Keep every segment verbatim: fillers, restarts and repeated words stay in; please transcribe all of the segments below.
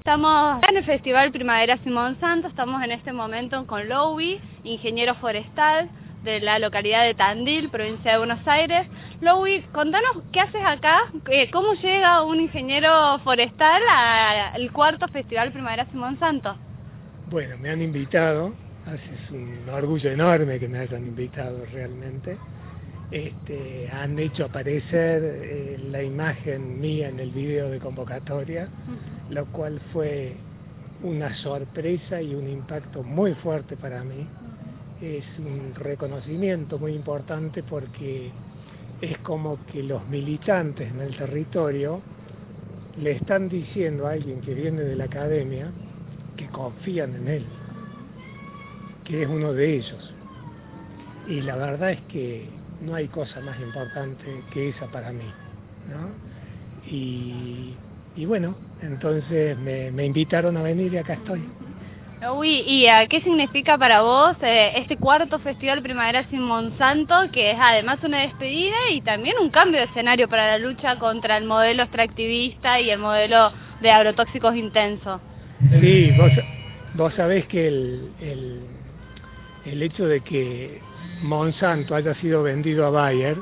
Estamos en el Festival Primavera sin Monsanto, estamos en este momento con Louis, ingeniero forestal de la localidad de Tandil, provincia de Buenos Aires. Louis, contanos qué haces acá, cómo llega un ingeniero forestal al cuarto Festival Primavera sin Monsanto. Bueno, me han invitado, es un orgullo enorme que me hayan invitado realmente. Este, han hecho aparecer eh, la imagen mía en el video de convocatoria, uh-huh. Lo cual fue una sorpresa y un impacto muy fuerte para mí. Uh-huh. Es un reconocimiento muy importante porque es como que los militantes en el territorio le están diciendo a alguien que viene de la academia que confían en él, que es uno de ellos. Y la verdad es que no hay cosa más importante que esa para mí, ¿no? Y, y bueno, entonces me, me invitaron a venir y acá estoy. Uy, ¿y uh, qué significa para vos eh, este cuarto Festival Primavera sin Monsanto, que es además una despedida y también un cambio de escenario para la lucha contra el modelo extractivista y el modelo de agrotóxicos intenso? Sí, vos, vos sabés que el, el, el hecho de que Monsanto haya sido vendido a Bayer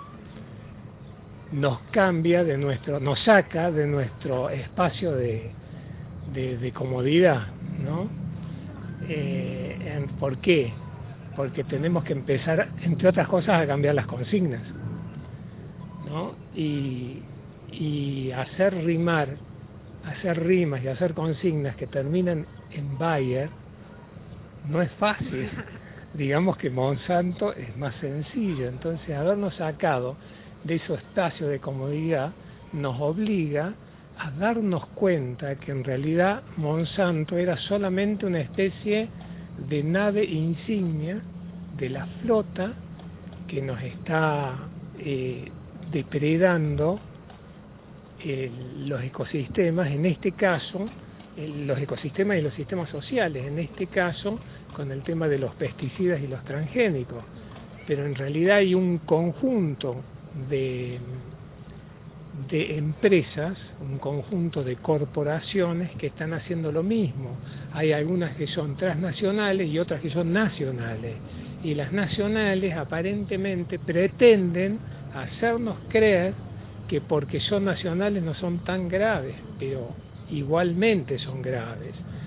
nos cambia de nuestro, nos saca de nuestro espacio de, de, de comodidad, ¿no? Eh, ¿Por qué? Porque tenemos que empezar, entre otras cosas, a cambiar las consignas, ¿no? Y, y hacer rimar, hacer rimas y hacer consignas que terminan en Bayer no es fácil. Digamos que Monsanto es más sencillo, entonces habernos sacado de ese espacio de comodidad nos obliga a darnos cuenta que en realidad Monsanto era solamente una especie de nave insignia de la flota que nos está eh, depredando eh, los ecosistemas, en este caso eh, los ecosistemas y los sistemas sociales, en este caso con el tema de los pesticidas y los transgénicos, pero en realidad hay un conjunto de, de empresas, un conjunto de corporaciones que están haciendo lo mismo. Hay algunas que son transnacionales y otras que son nacionales, y las nacionales aparentemente pretenden hacernos creer que porque son nacionales no son tan graves, pero igualmente son graves.